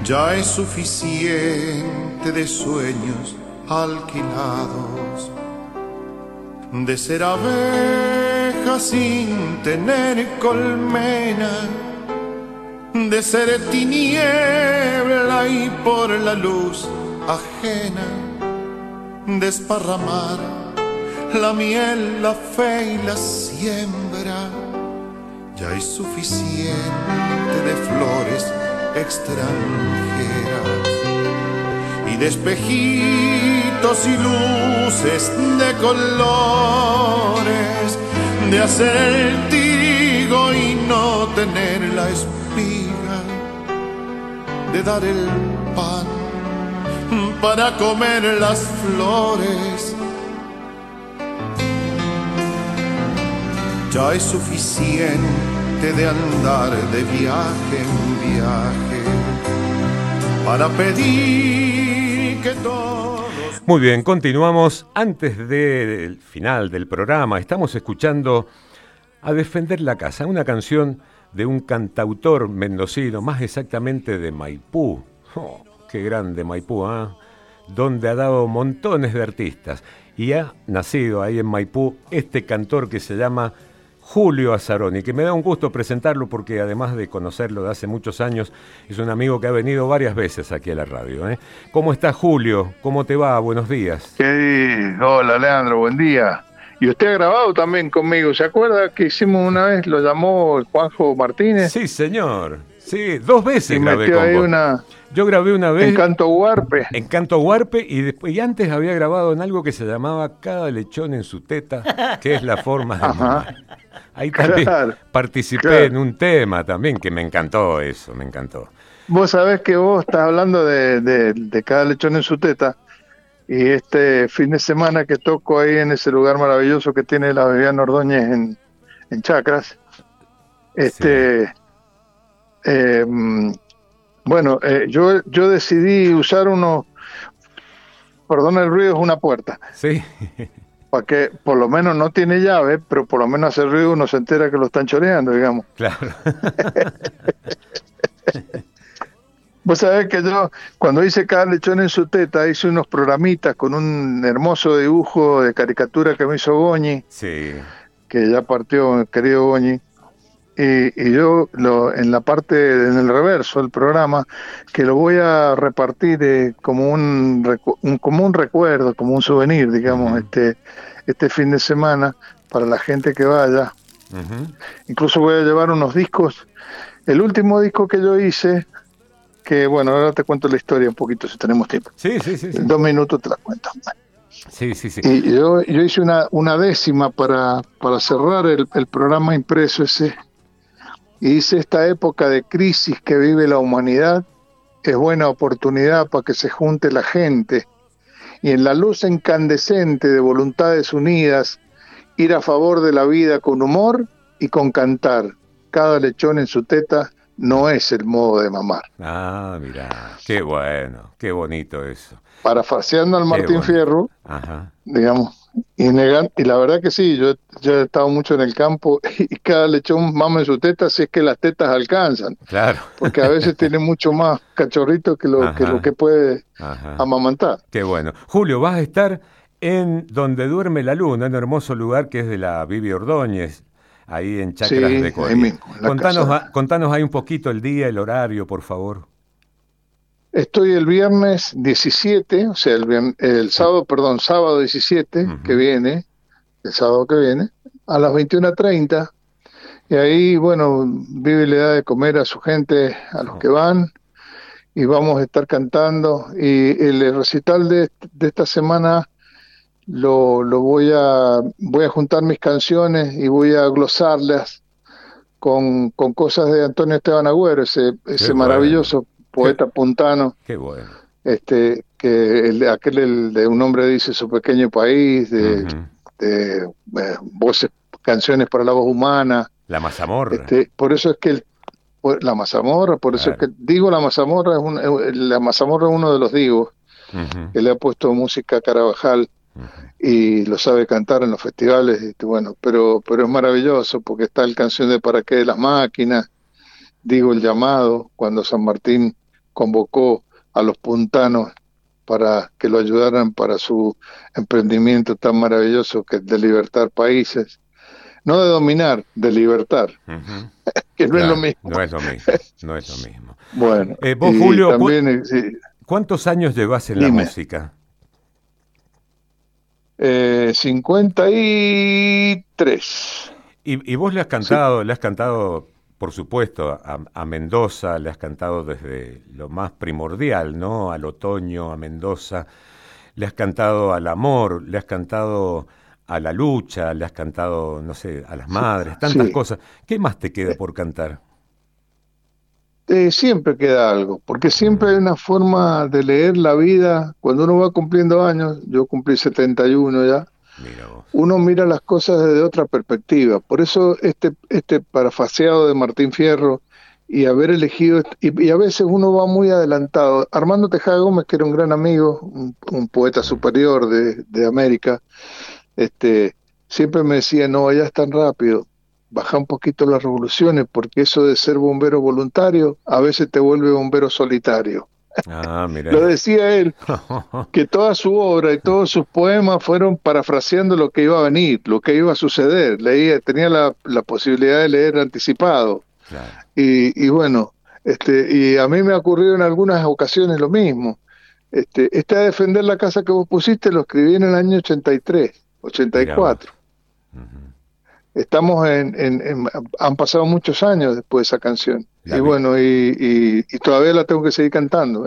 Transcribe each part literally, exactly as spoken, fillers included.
Ya es suficiente de sueños alquilados, de ser abeja sin tener colmena, de ser tiniebla y por la luz ajena, desparramar la miel, la fe y la siembra. Ya es suficiente de flores extranjeras y de espejitos y luces de colores, de hacer el trigo y no tener la espiga, de dar el pan para comer las flores. Ya es suficiente de andar de viaje en viaje para pedir que todos... Muy bien, continuamos. Antes del final del programa, estamos escuchando A Defender la Casa, una canción de un cantautor mendocino, más exactamente de Maipú. Oh, qué grande Maipú, ¿eh? Donde ha dado montones de artistas. Y ha nacido ahí en Maipú este cantor que se llama Julio Azzaroni, que me da un gusto presentarlo porque además de conocerlo de hace muchos años, es un amigo que ha venido varias veces aquí a la radio, ¿eh? ¿Cómo está, Julio? ¿Cómo te va? Buenos días. ¿Qué? Hola, Leandro, buen día. Y usted ha grabado también conmigo, ¿se acuerda que hicimos una vez, lo llamó Juanjo Martínez? Sí, señor. Sí, dos veces y grabé metió con ahí vos. Una... Yo grabé una vez... En Canto Huarpe. En Canto Huarpe y, después, y antes había grabado en algo que se llamaba Cada lechón en su teta, que es la forma de mamar. Ahí también claro, participé claro. en un tema también, que me encantó eso, me encantó. Vos sabés que vos estás hablando de, de, de Cada lechón en su teta, y este fin de semana que toco ahí en ese lugar maravilloso que tiene la Viviana Ordóñez en, en Chacras, este... Sí. Eh, Bueno, eh, yo, yo decidí usar unos, perdón el ruido, es una puerta. Sí. Para que por lo menos no tiene llave, pero por lo menos hace ruido, uno se entera que lo están choreando, digamos. Claro. Vos sabés que yo, cuando hice Cada lechón en su teta, hice unos programitas con un hermoso dibujo de caricatura que me hizo Goñi. Sí. Que ya partió el querido Goñi. Y, y yo lo, en la parte, en el reverso del programa, que lo voy a repartir eh, como un, recu- un como un recuerdo, como un souvenir, digamos, uh-huh. este este fin de semana para la gente que vaya. Uh-huh. Incluso voy a llevar unos discos. El último disco que yo hice, que bueno, ahora te cuento la historia un poquito si tenemos tiempo. Sí, sí, sí. sí. En dos minutos te la cuento. Sí, sí, sí. Y yo, yo hice una, una décima para, para cerrar el, el programa impreso ese. Y dice: esta época de crisis que vive la humanidad es buena oportunidad para que se junte la gente y en la luz incandescente de voluntades unidas ir a favor de la vida con humor y con cantar. Cada lechón en su teta no es el modo de mamar. Ah, mira, qué bueno, qué bonito eso. Parafaseando al Martín bueno. Fierro, Ajá. digamos. Y, negar, y la verdad que sí, yo, yo he estado mucho en el campo y cada lechón mama en su teta si es que las tetas alcanzan. Claro. Porque a veces tiene mucho más cachorrito que lo, que, lo que puede Ajá. amamantar. Qué bueno. Julio, vas a estar en Donde Duerme la Luna, un hermoso lugar que es de la Vivi Ordóñez, ahí en Chacras sí, de Coria. Ahí mismo, contanos, a, contanos ahí un poquito el día, el horario, por favor. Estoy el viernes diecisiete, o sea, el, viernes, el sábado, perdón, sábado diecisiete, uh-huh. que viene, el sábado que viene, a las veintiuna treinta, y ahí, bueno, Vivi le da de comer a su gente, a los uh-huh. que van, y vamos a estar cantando, y el recital de, de esta semana lo, lo voy a, voy a juntar mis canciones y voy a glosarlas con, con cosas de Antonio Esteban Agüero, ese, ese maravilloso bueno. poeta qué, puntano, qué bueno. este, que el, aquel el de Un hombre dice su pequeño país, de, uh-huh. de, de voces, canciones para la voz humana, la mazamorra. Este, por eso es que el, la mazamorra, por eso claro. es que digo la mazamorra, es un, la mazamorra es uno de los digos uh-huh. que le ha puesto música a Carabajal uh-huh. y lo sabe cantar en los festivales, este, bueno, pero, pero es maravilloso porque está el canción de Para qué de las máquinas, digo el llamado, cuando San Martín convocó a los puntanos para que lo ayudaran para su emprendimiento tan maravilloso que es de libertar países. No de dominar, de libertar. Uh-huh. Que no claro, es lo mismo. No es lo mismo, no es lo mismo. Bueno, eh, vos, Julio, también, ¿cu- sí. ¿cuántos años llevas en Dime. la música? Eh, cincuenta y tres. ¿Y, y vos le has cantado, sí. le has cantado, por supuesto, a, a Mendoza, le has cantado desde lo más primordial, ¿no? Al otoño, a Mendoza, le has cantado al amor, le has cantado a la lucha, le has cantado, no sé, a las madres, tantas sí. cosas. ¿Qué más te queda por cantar? Eh, siempre queda algo, porque siempre hay una forma de leer la vida. Cuando uno va cumpliendo años, yo cumplí setenta y uno ya, mira vos. Uno mira las cosas desde otra perspectiva. Por eso este, este parafaseado de Martín Fierro y haber elegido, y, y a veces uno va muy adelantado. Armando Tejada Gómez, que era un gran amigo, un, un poeta superior de, de América, este, siempre me decía, no vayas tan rápido. Baja un poquito las revoluciones, porque eso de ser bombero voluntario a veces te vuelve bombero solitario. Ah, mira. Lo decía él, que toda su obra y todos sus poemas fueron parafraseando lo que iba a venir, lo que iba a suceder. Leía, tenía la, la posibilidad de leer anticipado. Claro. Y, y bueno, este, y a mí me ha ocurrido en algunas ocasiones lo mismo. Este, este a defender la casa que vos pusiste lo escribí en el año ochenta y tres, ochenta y cuatro. Uh-huh. Estamos en, en, en, han pasado muchos años después de esa canción. La y vi- bueno, y, y, y todavía la tengo que seguir cantando.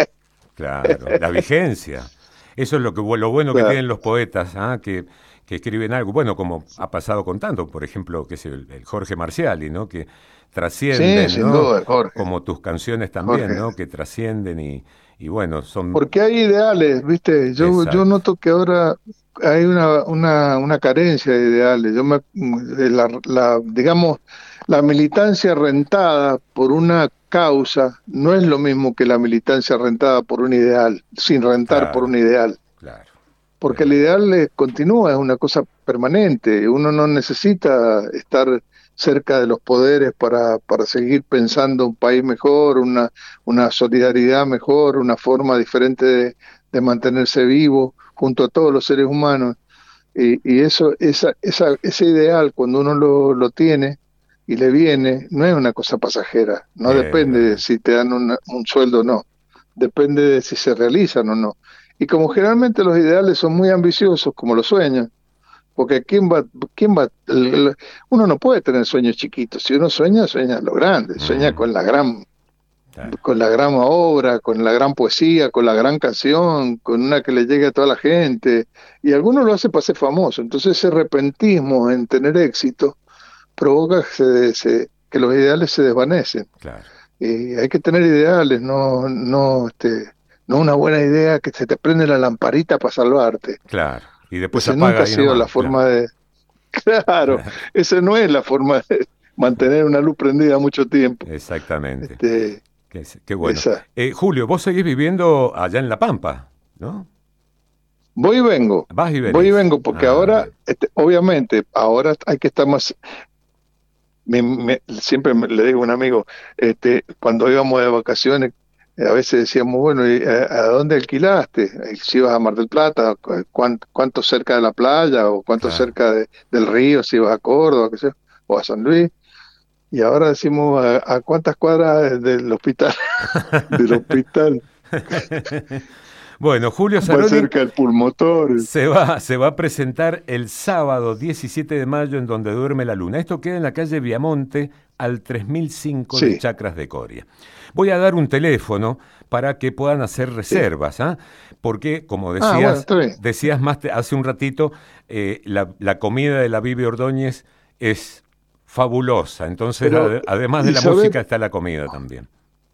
Claro, la vigencia. Eso es lo que lo bueno claro. que tienen los poetas, ¿ah? que, que escriben algo. Bueno, como ha pasado con tanto, por ejemplo, que es el, el Jorge Marciali, ¿no? Que trascienden, sí, ¿no? Sin duda, Jorge. Como tus canciones también, Jorge. ¿no? Que trascienden y, y bueno, son... Porque hay ideales, ¿viste? Yo, yo noto que ahora hay una, una, una carencia de ideales. Yo me, la, la, digamos, la militancia rentada por una causa no es lo mismo que la militancia rentada por un ideal, sin rentar claro, por un ideal. Claro. Porque claro. el ideal eh, continúa, es una cosa permanente. Uno no necesita estar cerca de los poderes para, para seguir pensando un país mejor, una, una solidaridad mejor, una forma diferente de, de mantenerse vivo junto a todos los seres humanos. Y, y eso, esa, esa, ese ideal, cuando uno lo, lo tiene y le viene, no es una cosa pasajera, no eh, depende de si te dan una, un sueldo o no, depende de si se realizan o no. Y como generalmente los ideales son muy ambiciosos, como los sueños, porque quién va, quién va, el, el, uno no puede tener sueños chiquitos. Si uno sueña, sueña lo grande, sueña mm. con la gran, claro. con la gran obra, con la gran poesía, con la gran canción, con una que le llegue a toda la gente. Y algunos lo hace para ser famoso. Entonces ese repentismo en tener éxito provoca que, se, se, que los ideales se desvanecen. Claro. Y hay que tener ideales, no, no, este, no una buena idea que se te prende la lamparita para salvarte. Claro. Y después esa apaga nunca ha sido nomás, la forma claro. de... Claro, esa no es la forma de mantener una luz prendida mucho tiempo. Exactamente. Este, qué, qué bueno. Eh, Julio, vos seguís viviendo allá en La Pampa, ¿no? Voy y vengo. Vas y venís. Voy y vengo, porque ah, ahora, este, obviamente, ahora hay que estar más... Me, me, siempre me, le digo a un amigo, este, cuando íbamos de vacaciones, a veces decíamos, bueno, ¿y a, a dónde alquilaste? Si ibas a Mar del Plata, ¿cuánto, cuánto cerca de la playa? ¿O cuánto claro. cerca de, del río? Si ibas a Córdoba, qué sé, o a San Luis. Y ahora decimos, ¿a, a cuántas cuadras del hospital? del hospital. Bueno, Julio Zaroni más cerca del pulmotor. Se va, se va a presentar el sábado diecisiete de mayo en Donde Duerme la Luna. Esto queda en la calle Viamonte, al tres mil cinco sí. de Chacras de Coria. Voy a dar un teléfono para que puedan hacer reservas, ¿ah? ¿eh? Porque, como decías, ah, bueno, decías más te, hace un ratito, eh, la, la comida de la Bibi Ordóñez es fabulosa. Entonces, Pero, ad, además de la sabe, música, está la comida también.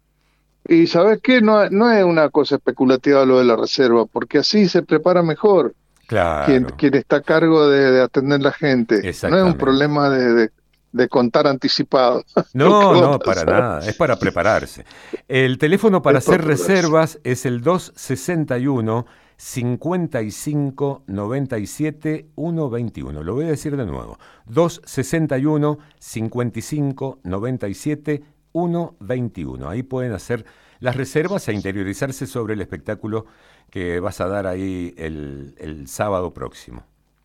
Y ¿sabes qué? No, no es una cosa especulativa lo de la reserva, porque así se prepara mejor. Claro. Quien, quien está a cargo de, de atender la gente. No es un problema de... de de contar anticipado. No, no, para nada, es para prepararse. El teléfono para hacer reservas es el dos sesenta y uno, cincuenta y cinco, noventa y siete, ciento veintiuno. Lo voy a decir de nuevo. dos sesenta y uno, cincuenta y cinco, noventa y siete, ciento veintiuno. Ahí pueden hacer las reservas e interiorizarse sobre el espectáculo que vas a dar ahí el, el sábado próximo.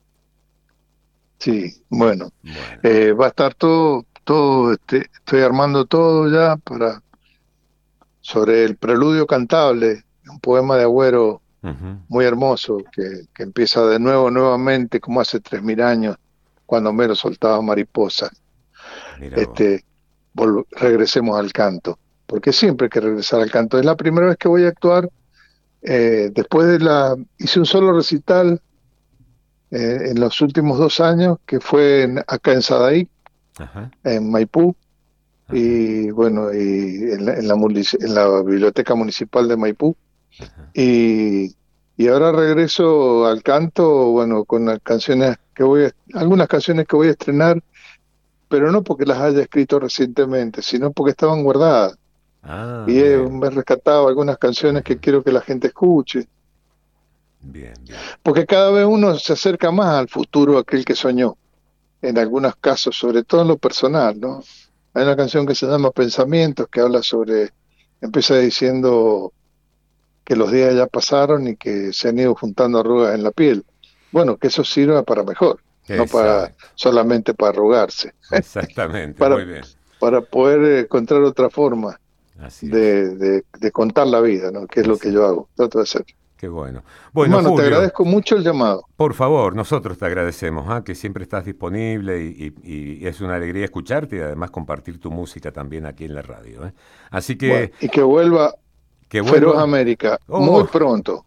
Sí, bueno, Bueno. eh, va a estar todo, todo, este, estoy armando todo ya para sobre el preludio cantable, un poema de Agüero Uh-huh. muy hermoso que, que empieza de nuevo, nuevamente, como hace tres mil años, cuando Homero soltaba mariposas. Mira vos. Este, volv- regresemos al canto, porque siempre hay que regresar al canto. Es la primera vez que voy a actuar. Eh, después de la, hice un solo recital eh, en los últimos dos años, que fue en- acá en Sadaí, Ajá, en Maipú, ajá, y bueno, y en la, en la, munici- en la Biblioteca Municipal de Maipú. ajá. Y, y ahora regreso al canto, bueno, con las canciones que voy a, algunas canciones que voy a estrenar, pero no porque las haya escrito recientemente, sino porque estaban guardadas. Ah, Y he, bien, me he rescatado algunas canciones que quiero que la gente escuche, bien, bien. porque cada vez uno se acerca más al futuro aquel que soñó, en algunos casos, sobre todo en lo personal, ¿no? Hay una canción que se llama Pensamientos, que habla sobre, empieza diciendo que los días ya pasaron y que se han ido juntando arrugas en la piel. Bueno, que eso sirva para mejor, no para Exacto, solamente para arrugarse, exactamente, para, muy bien. para poder eh, encontrar otra forma Así es, de, de, de contar la vida, ¿no? Que es lo que yo hago, trato de hacer. qué bueno. Bueno, Hermano, te Julio, agradezco mucho el llamado. por favor, nosotros te agradecemos, ¿ah? Que siempre estás disponible y, y- y es una alegría escucharte y además compartir tu música también aquí en la radio, ¿eh? Así que, Bueno, y que vuelva que Feroz vuelva. América muy Oh, pronto.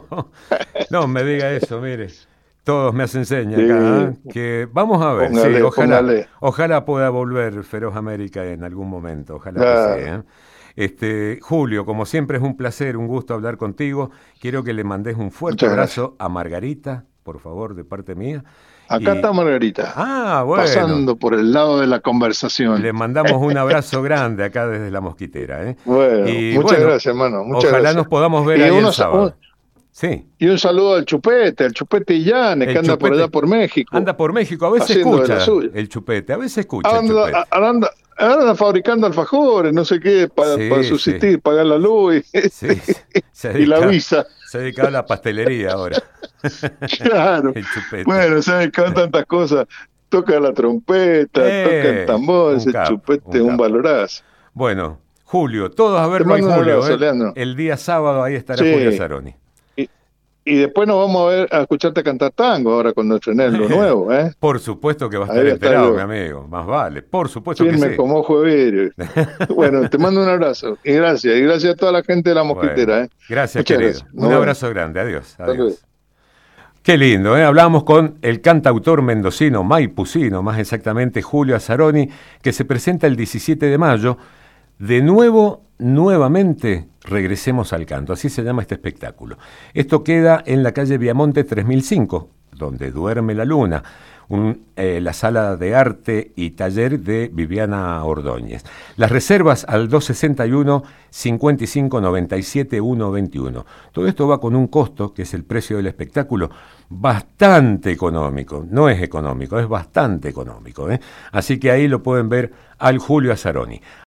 no me diga eso, mire. Todos me hacen señas Sí, acá, ¿eh? Que vamos a ver, sí, póngale, ojalá, póngale. ojalá pueda volver Feroz América en algún momento, ojalá que Claro, sí, ¿eh? Este, Julio, como siempre es un placer, un gusto hablar contigo. Quiero que le mandes un fuerte muchas gracias. abrazo a Margarita, por favor, de parte mía. Acá está Y, Margarita, ah, bueno, pasando por el lado de la le conversación. mandamos un abrazo grande acá desde La Mosquitera, ¿eh? Bueno, Y muchas bueno, gracias, hermano, muchas ojalá gracias. nos podamos ver Y, ahí el unos, un, sábado. Sí, y un saludo al Chupete, al Chupete Illanes, que el anda por allá chupete por México, anda por México, a veces haciendo de la escucha suya. el chupete, a veces escucha el Anda, chupete. a- anda, anda fabricando alfajores, no sé qué, para, para Sí, sí, subsistir, pagar la luz y, sí, se y la dedica, visa. se dedica a la pastelería ahora, Claro. el chupete. Bueno, sabe que tantas cosas. Toca la trompeta, toca el Eh, tambor, un ese capo, Chupete, un un capo. valorazo. Bueno, Julio, todos a Te verlo al mando un Julio, abrazo, ¿eh? Leandro. El día sábado ahí estará Julio Sí. Saroni. Y, y después nos vamos a ver, a escucharte cantar tango ahora cuando estrenes lo nuevo, ¿eh? Por supuesto que va a Ahí estar voy a estar enterado, yo, mi amigo, más vale, por supuesto que firme sí. como ojo de vidrio. Bueno, te mando un abrazo. Y gracias. Y gracias a toda la gente de La Bueno, Mosquitera, ¿eh? gracias, Muchas querido. gracias. Nos Un vemos. abrazo grande, adiós, Hasta luego. adiós. Qué lindo, ¿eh? Hablamos con el cantautor mendocino, maipucino, más exactamente Julio Azzaroni, que se presenta el diecisiete de mayo. De nuevo, nuevamente, regresemos al canto. Así se llama este espectáculo. Esto queda en la calle Viamonte tres mil cinco, donde duerme la luna. Un, eh, la sala de arte y taller de Viviana Ordóñez. Las reservas al dos sesenta y uno, cincuenta y cinco noventa y siete, ciento veintiuno. Todo esto va con un costo, que es el precio del espectáculo, bastante económico. No es económico, es bastante económico, ¿eh? Así que ahí lo pueden ver al Julio Azzaroni.